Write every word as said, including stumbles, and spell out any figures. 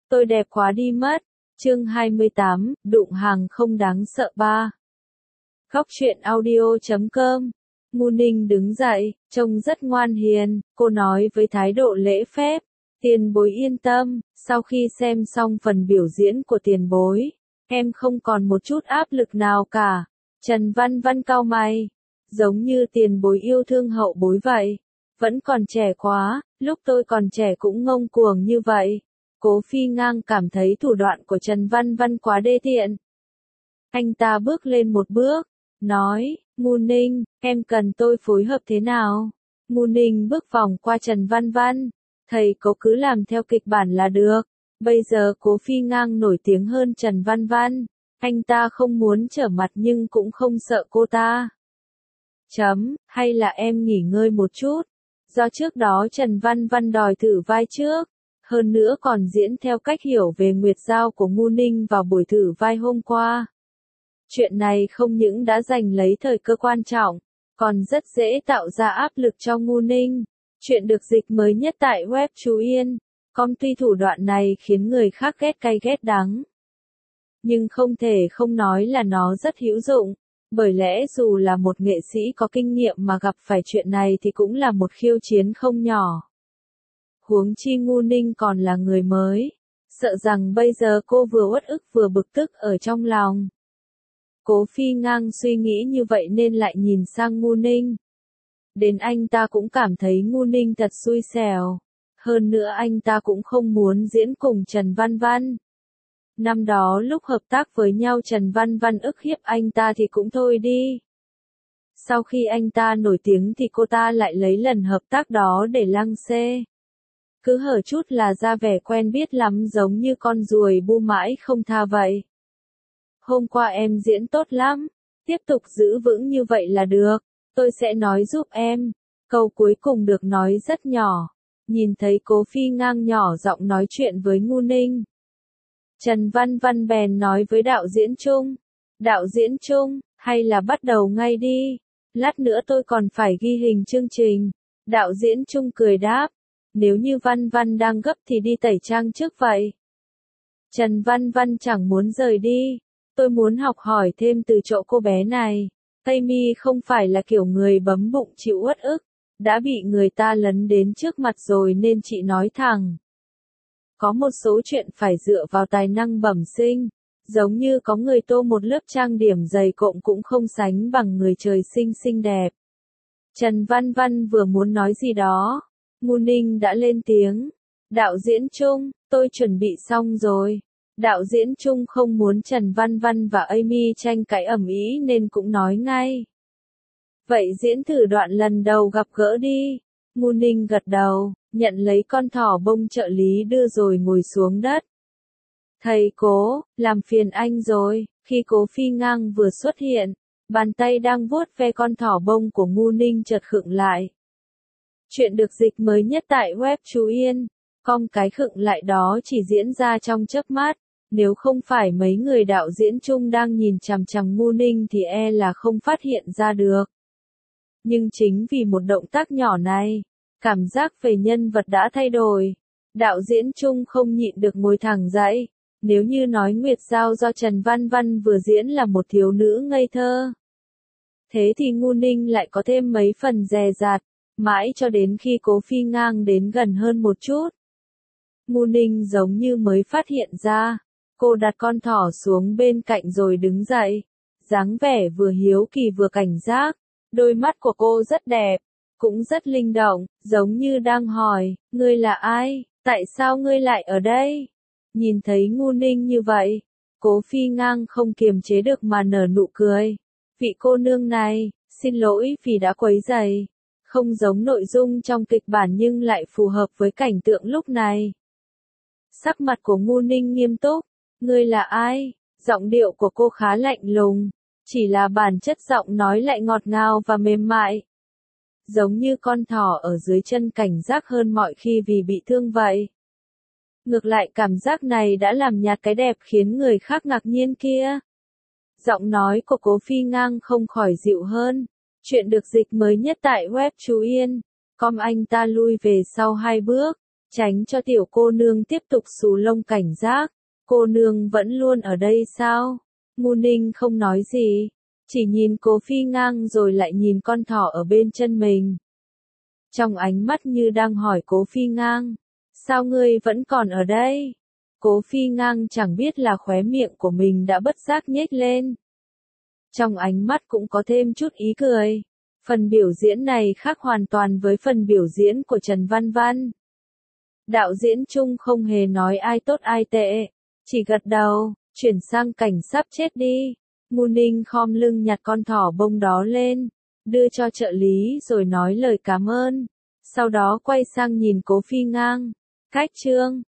Tôi đẹp quá đi mất. Chương hai mươi tám, đụng hàng không đáng sợ ba. Góc truyện audio chấm com. Ngu Ninh đứng dậy, trông rất ngoan hiền, cô nói với thái độ lễ phép. Tiền bối yên tâm, sau khi xem xong phần biểu diễn của tiền bối, em không còn một chút áp lực nào cả. Trần Văn Văn cau mày, giống như tiền bối yêu thương hậu bối vậy. Vẫn còn trẻ quá, lúc tôi còn trẻ cũng ngông cuồng như vậy. Cố Phi Ngang cảm thấy thủ đoạn của Trần Văn Văn quá đê tiện. Anh ta bước lên một bước, nói, Ngu Ninh, em cần tôi phối hợp thế nào? Ngu Ninh bước vòng qua Trần Văn Văn, thầy cô cứ làm theo kịch bản là được. Bây giờ Cố Phi Ngang nổi tiếng hơn Trần Văn Văn, anh ta không muốn trở mặt nhưng cũng không sợ cô ta. Chấm, hay là em nghỉ ngơi một chút, do trước đó Trần Văn Văn đòi thử vai trước. Hơn nữa còn diễn theo cách hiểu về Nguyệt Giao của Ngu Ninh vào buổi thử vai hôm qua. Chuyện này không những đã giành lấy thời cơ quan trọng, còn rất dễ tạo ra áp lực cho Ngu Ninh. Chuyện được dịch mới nhất tại web Chú Yên. Com tuy thủ đoạn này khiến người khác ghét cay ghét đắng, nhưng không thể không nói là nó rất hữu dụng. Bởi lẽ dù là một nghệ sĩ có kinh nghiệm mà gặp phải chuyện này thì cũng là một khiêu chiến không nhỏ. Huống chi Ngu Ninh còn là người mới, sợ rằng bây giờ cô vừa uất ức vừa bực tức ở trong lòng. Cố Phi Ngang suy nghĩ như vậy nên lại nhìn sang Ngu Ninh. Đến anh ta cũng cảm thấy Ngu Ninh thật xui xẻo. Hơn nữa anh ta cũng không muốn diễn cùng Trần Văn Văn. Năm đó lúc hợp tác với nhau Trần Văn Văn ức hiếp anh ta thì cũng thôi đi. Sau khi anh ta nổi tiếng thì cô ta lại lấy lần hợp tác đó để lăng xê. Cứ hở chút là ra vẻ quen biết lắm, giống như con ruồi bu mãi không tha vậy. Hôm qua em diễn tốt lắm, tiếp tục giữ vững như vậy là được, tôi sẽ nói giúp em. Câu cuối cùng được nói rất nhỏ, nhìn thấy Cố Phi Ngang nhỏ giọng nói chuyện với Ngu Ninh. Trần Văn Văn bèn nói với đạo diễn Trung, đạo diễn Trung, hay là bắt đầu ngay đi, lát nữa tôi còn phải ghi hình chương trình. Đạo diễn Trung cười đáp, nếu như Văn Văn đang gấp thì đi tẩy trang trước vậy. Trần Văn Văn chẳng muốn rời đi, tôi muốn học hỏi thêm từ chỗ cô bé này. Amy không phải là kiểu người bấm bụng chịu uất ức, đã bị người ta lấn đến trước mặt rồi nên chị nói thẳng. Có một số chuyện phải dựa vào tài năng bẩm sinh, giống như có người tô một lớp trang điểm dày cộm cũng không sánh bằng người trời sinh xinh đẹp. Trần Văn Văn vừa muốn nói gì đó, Ngu Ninh đã lên tiếng. Đạo diễn Trung, tôi chuẩn bị xong rồi. Đạo diễn Trung không muốn Trần Văn Văn và Amy tranh cãi ầm ĩ nên cũng nói ngay. Vậy diễn thử đoạn lần đầu gặp gỡ đi. Ngu Ninh gật đầu, nhận lấy con thỏ bông trợ lý đưa rồi ngồi xuống đất. Thầy Cố, làm phiền anh rồi. Khi Cố Phi Ngang vừa xuất hiện, bàn tay đang vuốt ve con thỏ bông của Ngu Ninh chợt khựng lại. Chuyện được dịch mới nhất tại web Chú Yên. Com cái khựng lại đó chỉ diễn ra trong chớp mắt, nếu không phải mấy người đạo diễn chung đang nhìn chằm chằm Ngu Ninh thì e là không phát hiện ra được. Nhưng chính vì một động tác nhỏ này, cảm giác về nhân vật đã thay đổi. Đạo diễn chung không nhịn được ngồi thẳng dậy. Nếu như nói Nguyệt Giao do Trần Văn Văn vừa diễn là một thiếu nữ ngây thơ, thế thì Ngu Ninh lại có thêm mấy phần dè dặt. Mãi cho đến khi Cố Phi Ngang đến gần hơn một chút, Ngu Ninh giống như mới phát hiện ra. Cô đặt con thỏ xuống bên cạnh rồi đứng dậy, dáng vẻ vừa hiếu kỳ vừa cảnh giác. Đôi mắt của cô rất đẹp, cũng rất linh động, giống như đang hỏi, ngươi là ai, tại sao ngươi lại ở đây? Nhìn thấy Ngu Ninh như vậy, Cố Phi Ngang không kiềm chế được mà nở nụ cười. Vị cô nương này, xin lỗi vì đã quấy rầy. Không giống nội dung trong kịch bản nhưng lại phù hợp với cảnh tượng lúc này. Sắc mặt của Ngu Ninh nghiêm túc. Ngươi là ai? Giọng điệu của cô khá lạnh lùng, chỉ là bản chất giọng nói lại ngọt ngào và mềm mại. Giống như con thỏ ở dưới chân cảnh giác hơn mọi khi vì bị thương vậy. Ngược lại cảm giác này đã làm nhạt cái đẹp khiến người khác ngạc nhiên kia. Giọng nói của Cố Phi Ngang không khỏi dịu hơn. Chuyện được dịch mới nhất tại web Chú Yên. Com anh ta lui về sau hai bước, tránh cho tiểu cô nương tiếp tục xù lông cảnh giác. Cô nương vẫn luôn ở đây sao? Ngu Ninh không nói gì, chỉ nhìn Cố Phi Ngang rồi lại nhìn con thỏ ở bên chân mình. Trong ánh mắt như đang hỏi Cố Phi Ngang, sao ngươi vẫn còn ở đây? Cố Phi Ngang chẳng biết là khóe miệng của mình đã bất giác nhếch lên. Trong ánh mắt cũng có thêm chút ý cười. Phần biểu diễn này khác hoàn toàn với phần biểu diễn của Trần Văn Văn. Đạo diễn Chung không hề nói ai tốt ai tệ, chỉ gật đầu, chuyển sang cảnh sắp chết đi. Ngu Ninh khom lưng nhặt con thỏ bông đó lên, đưa cho trợ lý rồi nói lời cảm ơn. Sau đó quay sang nhìn Cố Phi Ngang. Cách chương